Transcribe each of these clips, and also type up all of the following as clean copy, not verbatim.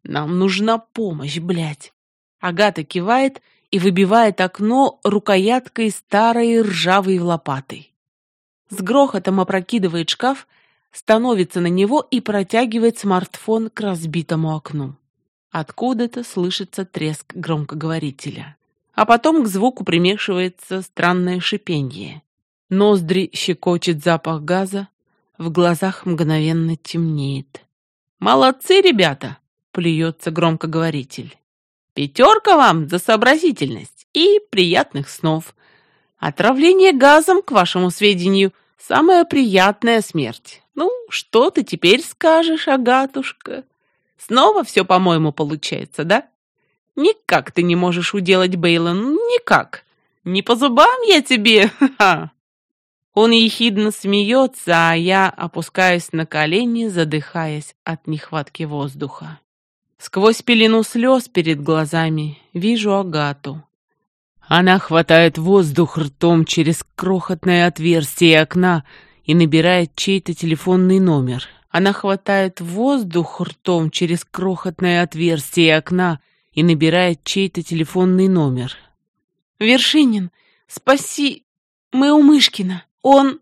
Нам нужна помощь, блядь. Агата кивает и выбивает окно рукояткой старой ржавой лопатой. С грохотом опрокидывает шкаф, становится на него и протягивает смартфон к разбитому окну. Откуда-то слышится треск громкоговорителя. А потом к звуку примешивается странное шипенье. Ноздри щекочет запах газа, в глазах мгновенно темнеет. «Молодцы, ребята!» — плюется громкоговоритель. «5 вам за сообразительность и приятных снов. Отравление газом, к вашему сведению, самая приятная смерть. Ну, что ты теперь скажешь, Агатушка? Снова все, по-моему, получается, да? Никак ты не можешь уделать Бейла, никак. Не по зубам я тебе, ха-ха!» Он ехидно смеется, а я опускаюсь на колени, задыхаясь от нехватки воздуха. Сквозь пелену слез перед глазами вижу Агату. Она хватает воздух ртом через крохотное отверстие окна и набирает чей-то телефонный номер. Она хватает воздух ртом через крохотное отверстие окна и набирает чей-то телефонный номер. «Вершинин, спаси! Мы у Мышкина! Он...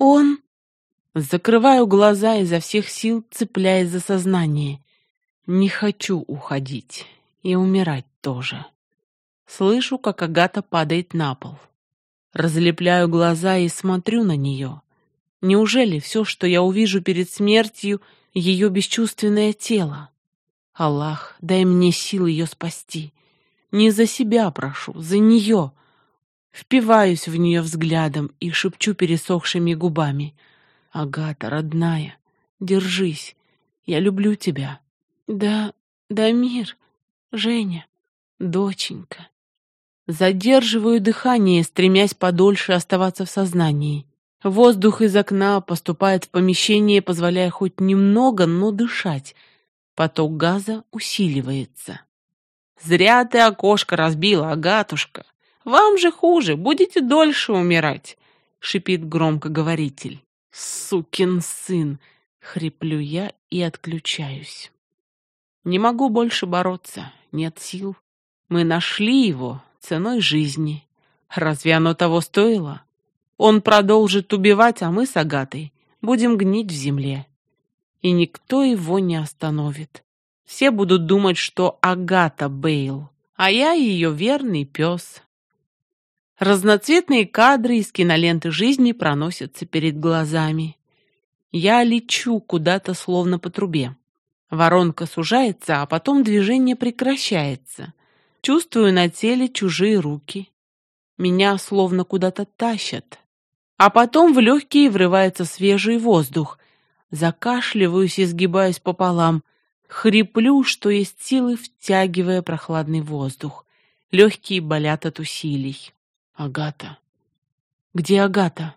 Закрываю глаза изо всех сил, цепляясь за сознание. Не хочу уходить. И умирать тоже. Слышу, как Агата падает на пол. Разлепляю глаза и смотрю на нее. Неужели все, что я увижу перед смертью, ее бесчувственное тело? Аллах, дай мне сил ее спасти. Не за себя прошу, за нее. Впиваюсь в нее взглядом и шепчу пересохшими губами. «Агата, родная, держись, я люблю тебя». «Да, Дамир, Женя, доченька». Задерживаю дыхание, стремясь подольше оставаться в сознании. Воздух из окна поступает в помещение, позволяя хоть немного, но дышать. Поток газа усиливается. «Зря ты окошко разбила, Агатушка. Вам же хуже, будете дольше умирать», — шипит громкоговоритель. «Сукин сын!» — хриплю я и отключаюсь. Не могу больше бороться, нет сил. Мы нашли его ценой жизни. Разве оно того стоило? Он продолжит убивать, а мы с Агатой будем гнить в земле. И никто его не остановит. Все будут думать, что Агата Бейл, а я ее верный пес. Разноцветные кадры из киноленты жизни проносятся перед глазами. Я лечу куда-то словно по трубе. Воронка сужается, а потом движение прекращается. Чувствую на теле чужие руки. Меня словно куда-то тащат. А потом в легкие врывается свежий воздух. Закашливаюсь и сгибаюсь пополам. Хриплю, что есть силы, втягивая прохладный воздух. Легкие болят от усилий. Агата. Где Агата?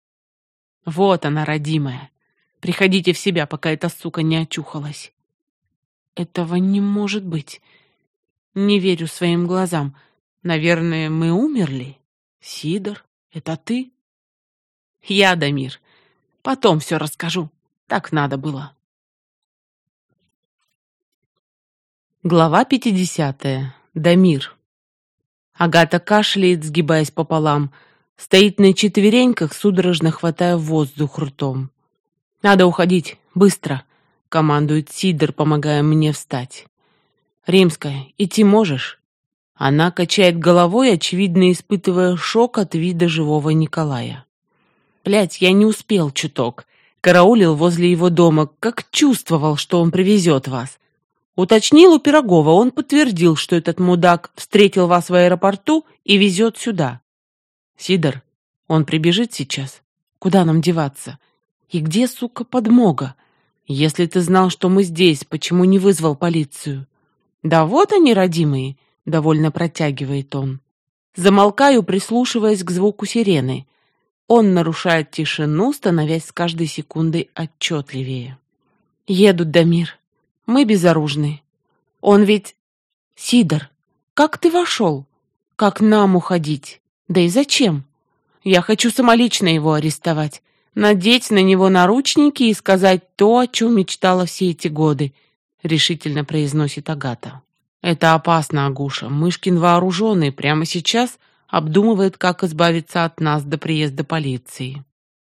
Вот она, родимая. Приходите в себя, пока эта сука не очухалась. Этого не может быть. Не верю своим глазам. Наверное, мы умерли? Сидор, это ты? Я, Дамир. Потом все расскажу. Так надо было. Глава 50. Дамир. Агата кашляет, сгибаясь пополам. Стоит на четвереньках, судорожно хватая воздух ртом. «Надо уходить, быстро!» — командует Сидор, помогая мне встать. «Римская, идти можешь?» Она качает головой, очевидно испытывая шок от вида живого Николая. «Блядь, я не успел чуток. Караулил возле его дома, как чувствовал, что он привезет вас. Уточнил у Пирогова, он подтвердил, что этот мудак встретил вас в аэропорту и везет сюда. Сидор, он прибежит сейчас? Куда нам деваться? И где, сука, подмога? Если ты знал, что мы здесь, почему не вызвал полицию?» «Да вот они, родимые», — довольно протягивает он. Замолкаю, прислушиваясь к звуку сирены. Он нарушает тишину, становясь с каждой секундой отчетливее. «Едут, Дамир. Мы безоружны. Он ведь... Сидор, как ты вошел? Как нам уходить? Да и зачем? Я хочу самолично его арестовать, надеть на него наручники и сказать то, о чем мечтала все эти годы. — решительно произносит Агата. «Это опасно, Агуша. Мышкин вооруженный прямо сейчас обдумывает, как избавиться от нас до приезда полиции».